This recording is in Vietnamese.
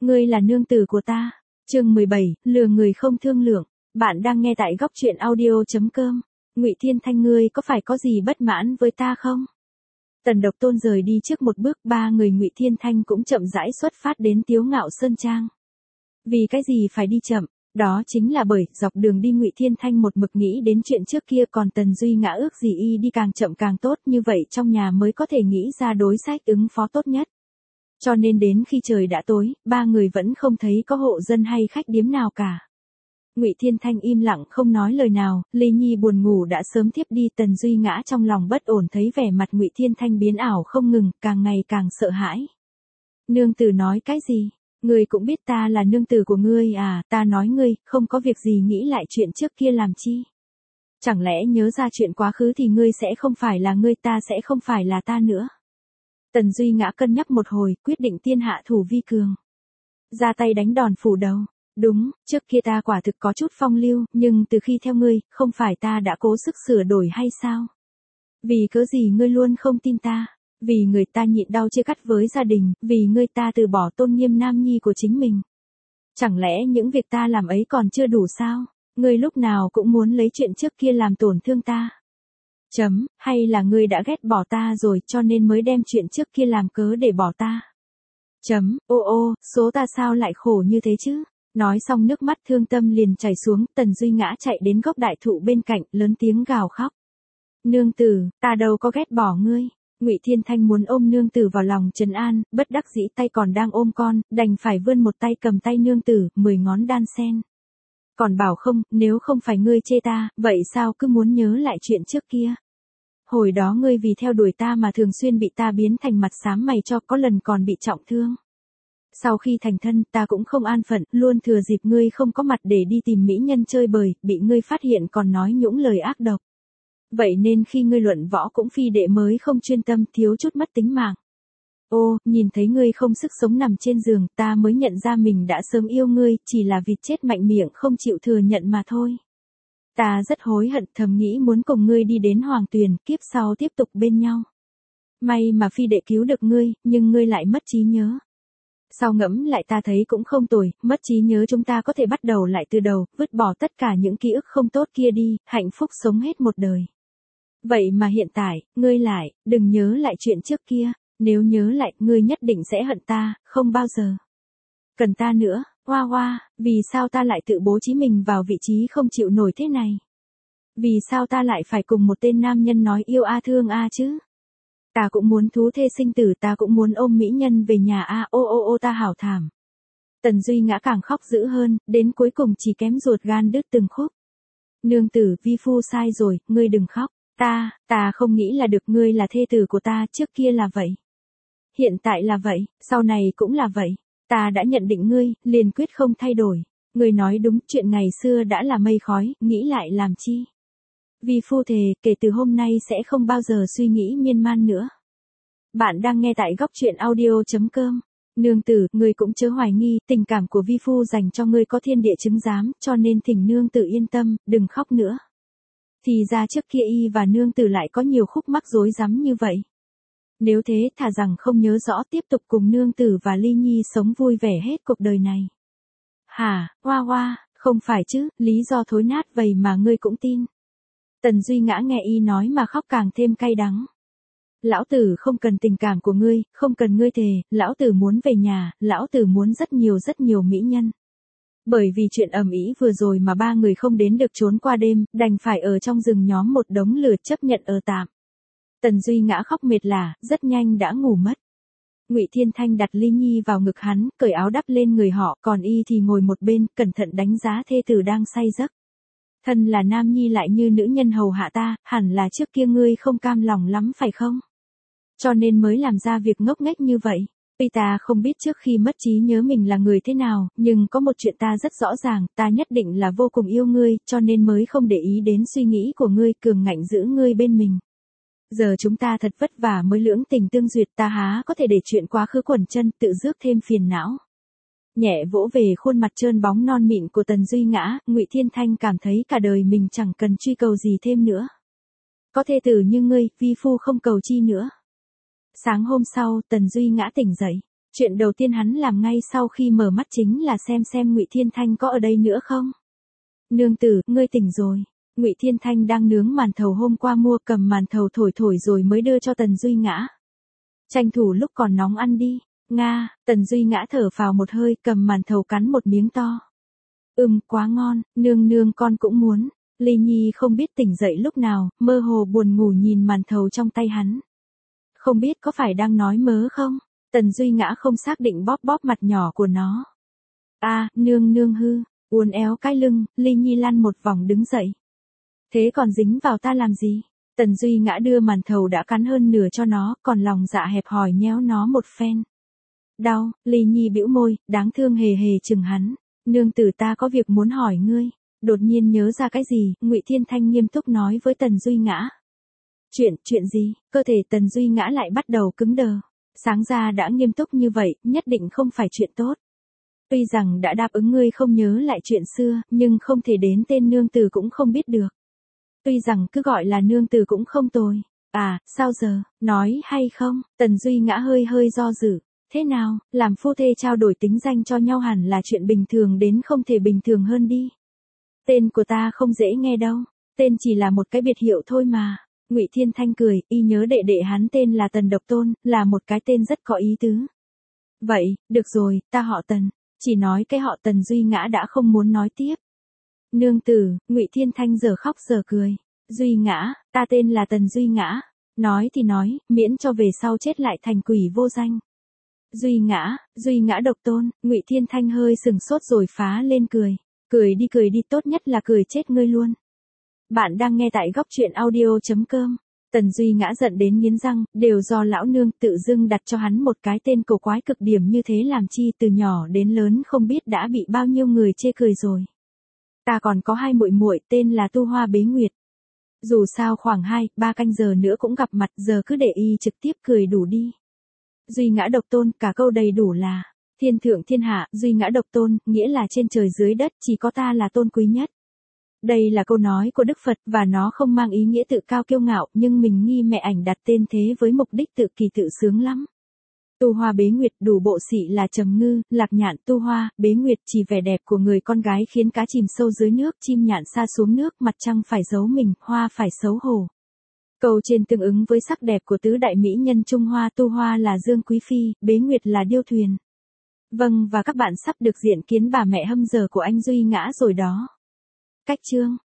ngươi là nương tử của ta. Chương 17, lừa người không thương lượng. Bạn đang nghe tại góc truyện audio.com. Ngụy Thiên Thanh, ngươi có phải có gì bất mãn với ta không? Tần Độc Tôn rời đi trước một bước, ba người Ngụy Thiên Thanh cũng chậm rãi xuất phát đến Tiếu Ngạo Sơn Trang. Vì cái gì phải đi chậm? Đó chính là bởi dọc đường đi Ngụy Thiên Thanh một mực nghĩ đến chuyện trước kia, còn Tần Duy Ngã ước gì y đi càng chậm càng tốt, như vậy trong nhà mới có thể nghĩ ra đối sách ứng phó tốt nhất. Cho nên đến khi trời đã tối, ba người vẫn không thấy có hộ dân hay khách điếm nào cả. Ngụy Thiên Thanh im lặng không nói lời nào, Ly Nhi buồn ngủ đã sớm thiếp đi. Tần Duy Ngã trong lòng bất ổn thấy vẻ mặt Ngụy Thiên Thanh biến ảo không ngừng, càng ngày càng sợ hãi. Nương tử nói cái gì? Ngươi cũng biết ta là nương tử của ngươi à? Ta nói ngươi, không có việc gì nghĩ lại chuyện trước kia làm chi? Chẳng lẽ nhớ ra chuyện quá khứ thì ngươi sẽ không phải là ngươi, ta sẽ không phải là ta nữa? Tần Duy Ngã cân nhắc một hồi, quyết định tiên hạ thủ vi cường. Ra tay đánh đòn phủ đầu. Đúng, trước kia ta quả thực có chút phong lưu, nhưng từ khi theo ngươi, không phải ta đã cố sức sửa đổi hay sao? Vì cớ gì ngươi luôn không tin ta? Vì người ta nhịn đau chia cắt với gia đình, vì ngươi ta từ bỏ tôn nghiêm nam nhi của chính mình. Chẳng lẽ những việc ta làm ấy còn chưa đủ sao? Ngươi lúc nào cũng muốn lấy chuyện trước kia làm tổn thương ta. Hay là ngươi đã ghét bỏ ta rồi cho nên mới đem chuyện trước kia làm cớ để bỏ ta? Ô, số ta sao lại khổ như thế chứ? Nói xong nước mắt thương tâm liền chảy xuống. Tần Duy Ngã chạy đến gốc đại thụ bên cạnh, lớn tiếng gào khóc. Nương tử, ta đâu có ghét bỏ ngươi. Ngụy Thiên Thanh muốn ôm nương tử vào lòng trấn an, bất đắc dĩ tay còn đang ôm con, đành phải vươn một tay cầm tay nương tử, 10 ngón đan sen. Còn bảo không, nếu không phải ngươi chê ta, vậy sao cứ muốn nhớ lại chuyện trước kia? Hồi đó ngươi vì theo đuổi ta mà thường xuyên bị ta biến thành mặt xám mày cho, có lần còn bị trọng thương. Sau khi thành thân, ta cũng không an phận, luôn thừa dịp ngươi không có mặt để đi tìm mỹ nhân chơi bời, bị ngươi phát hiện còn nói những lời ác độc. Vậy nên khi ngươi luận võ cũng phi đệ mới không chuyên tâm, thiếu chút mất tính mạng. Ô, nhìn thấy ngươi không sức sống nằm trên giường, ta mới nhận ra mình đã sớm yêu ngươi, chỉ là vịt chết mạnh miệng không chịu thừa nhận mà thôi. Ta rất hối hận, thầm nghĩ muốn cùng ngươi đi đến Hoàng Tuyền, kiếp sau tiếp tục bên nhau. May mà phi đệ cứu được ngươi, nhưng ngươi lại mất trí nhớ. Sau ngẫm lại ta thấy cũng không tồi, mất trí nhớ chúng ta có thể bắt đầu lại từ đầu, vứt bỏ tất cả những ký ức không tốt kia đi, hạnh phúc sống hết một đời. Vậy mà hiện tại, ngươi lại, đừng nhớ lại chuyện trước kia, nếu nhớ lại, ngươi nhất định sẽ hận ta, không bao giờ cần ta nữa. Hoa, vì sao ta lại tự bố trí mình vào vị trí không chịu nổi thế này? Vì sao ta lại phải cùng một tên nam nhân nói yêu a thương a chứ? Ta cũng muốn thú thê sinh tử, ta cũng muốn ôm mỹ nhân về nhà a, ô ta hảo thảm. Tần Duy Ngã càng khóc dữ hơn, đến cuối cùng chỉ kém ruột gan đứt từng khúc. Nương tử, vi phu sai rồi, ngươi đừng khóc. Ta không nghĩ là được, ngươi là thê tử của ta, trước kia là vậy. Hiện tại là vậy, sau này cũng là vậy. Ta đã nhận định ngươi, liền quyết không thay đổi. Ngươi nói đúng, chuyện ngày xưa đã là mây khói, nghĩ lại làm chi? Vi phu thề, kể từ hôm nay sẽ không bao giờ suy nghĩ miên man nữa. Bạn đang nghe tại góc truyện audio.com. Nương tử, ngươi cũng chớ hoài nghi, tình cảm của vi phu dành cho ngươi có thiên địa chứng giám, cho nên thỉnh nương tử yên tâm, đừng khóc nữa. Thì ra trước kia y và nương tử lại có nhiều khúc mắc rối rắm như vậy. Nếu thế, thà rằng không nhớ rõ, tiếp tục cùng nương tử và Ly Nhi sống vui vẻ hết cuộc đời này. Hả, hoa, không phải chứ, lý do thối nát vậy mà ngươi cũng tin. Tần Duy Ngã nghe y nói mà khóc càng thêm cay đắng. Lão tử không cần tình cảm của ngươi, không cần ngươi thề, lão tử muốn về nhà, lão tử muốn rất nhiều mỹ nhân. Bởi vì chuyện ầm ĩ vừa rồi mà ba người không đến được trốn qua đêm, đành phải ở trong rừng nhóm một đống lửa chấp nhận ở tạm. Tần Duy Ngã khóc mệt lả, rất nhanh đã ngủ mất. Ngụy Thiên Thanh đặt Ly Nhi vào ngực hắn, cởi áo đắp lên người họ, còn y thì ngồi một bên, cẩn thận đánh giá thê tử đang say giấc. Thân là nam nhi lại như nữ nhân hầu hạ ta, hẳn là trước kia ngươi không cam lòng lắm phải không? Cho nên mới làm ra việc ngốc nghếch như vậy. Tuy ta không biết trước khi mất trí nhớ mình là người thế nào, nhưng có một chuyện ta rất rõ ràng, ta nhất định là vô cùng yêu ngươi, cho nên mới không để ý đến suy nghĩ của ngươi, cường ngạnh giữ ngươi bên mình. Giờ chúng ta thật vất vả mới lưỡng tình tương duyệt, ta há có thể để chuyện quá khứ quẩn chân, tự rước thêm phiền não. Nhẹ vỗ về khuôn mặt trơn bóng non mịn của Tần Duy Ngã, Ngụy Thiên Thanh cảm thấy cả đời mình chẳng cần truy cầu gì thêm nữa. Có thê tử như ngươi, vi phu không cầu chi nữa. Sáng hôm sau, Tần Duy Ngã tỉnh dậy. Chuyện đầu tiên hắn làm ngay sau khi mở mắt chính là xem Ngụy Thiên Thanh có ở đây nữa không. Nương tử, ngươi tỉnh rồi. Ngụy Thiên Thanh đang nướng màn thầu hôm qua mua, cầm màn thầu thổi rồi mới đưa cho Tần Duy Ngã. Tranh thủ lúc còn nóng ăn đi. Nga, Tần Duy Ngã thở phào một hơi, cầm màn thầu cắn một miếng to. Quá ngon, nương con cũng muốn. Ly Nhi không biết tỉnh dậy lúc nào, mơ hồ buồn ngủ nhìn màn thầu trong tay hắn. Không biết có phải đang nói mớ không? Tần Duy Ngã không xác định bóp mặt nhỏ của nó. Nương hư, uốn éo cái lưng, Ly Nhi lăn một vòng đứng dậy. Thế còn dính vào ta làm gì? Tần Duy Ngã đưa màn thầu đã cắn hơn nửa cho nó, còn lòng dạ hẹp hòi nhéo nó một phen. Đau, Ly Nhi bĩu môi, đáng thương hề chừng hắn. Nương tử, ta có việc muốn hỏi ngươi. Đột nhiên nhớ ra cái gì, Ngụy Thiên Thanh nghiêm túc nói với Tần Duy Ngã. Chuyện gì? Cơ thể Tần Duy Ngã lại bắt đầu cứng đờ. Sáng ra đã nghiêm túc như vậy, nhất định không phải chuyện tốt. Tuy rằng đã đáp ứng ngươi không nhớ lại chuyện xưa, nhưng không thể đến tên nương tử cũng không biết được. Tuy rằng cứ gọi là nương tử cũng không tồi. Sao giờ, nói hay không? Tần Duy Ngã hơi do dự. Thế nào, làm phu thê trao đổi tính danh cho nhau hẳn là chuyện bình thường đến không thể bình thường hơn đi. Tên của ta không dễ nghe đâu. Tên chỉ là một cái biệt hiệu thôi mà. Ngụy Thiên Thanh cười, y nhớ đệ đệ hắn tên là Tần Độc Tôn, là một cái tên rất có ý tứ. Vậy, được rồi, ta họ Tần. Chỉ nói cái họ Tần Duy Ngã đã không muốn nói tiếp. Nương tử, Ngụy Thiên Thanh giờ khóc giờ cười. Duy Ngã, ta tên là Tần Duy Ngã. Nói thì nói, miễn cho về sau chết lại thành quỷ vô danh. Duy Ngã Độc Tôn, Ngụy Thiên Thanh hơi sừng sốt rồi phá lên cười. Cười đi, tốt nhất là cười chết ngươi luôn. Bạn đang nghe tại góc truyện audio.com. Tần Duy Ngã giận đến nghiến răng, đều do lão nương tự dưng đặt cho hắn một cái tên cổ quái cực điểm như thế, làm chi từ nhỏ đến lớn không biết đã bị bao nhiêu người chê cười rồi. Ta còn có hai muội muội tên là Tu Hoa Bế Nguyệt. Dù sao khoảng 2-3 canh giờ nữa cũng gặp mặt, giờ cứ để y trực tiếp cười đủ đi. Duy Ngã Độc Tôn, cả câu đầy đủ là thiên thượng thiên hạ, Duy Ngã Độc Tôn, nghĩa là trên trời dưới đất chỉ có ta là tôn quý nhất. Đây là câu nói của Đức Phật và nó không mang ý nghĩa tự cao kiêu ngạo, nhưng mình nghi mẹ ảnh đặt tên thế với mục đích tự kỳ tự sướng lắm. Tu Hoa Bế Nguyệt đủ bộ xị là trầm ngư, lạc nhạn. Tu Hoa, Bế Nguyệt chỉ vẻ đẹp của người con gái khiến cá chìm sâu dưới nước, chim nhạn sa xuống nước, mặt trăng phải giấu mình, hoa phải xấu hổ. Câu trên tương ứng với sắc đẹp của tứ đại mỹ nhân Trung Hoa. Tu Hoa là Dương Quý Phi, Bế Nguyệt là Điêu Thuyền. Vâng, và các bạn sắp được diện kiến bà mẹ hâm dở của anh Duy Ngã rồi đó. Cách chương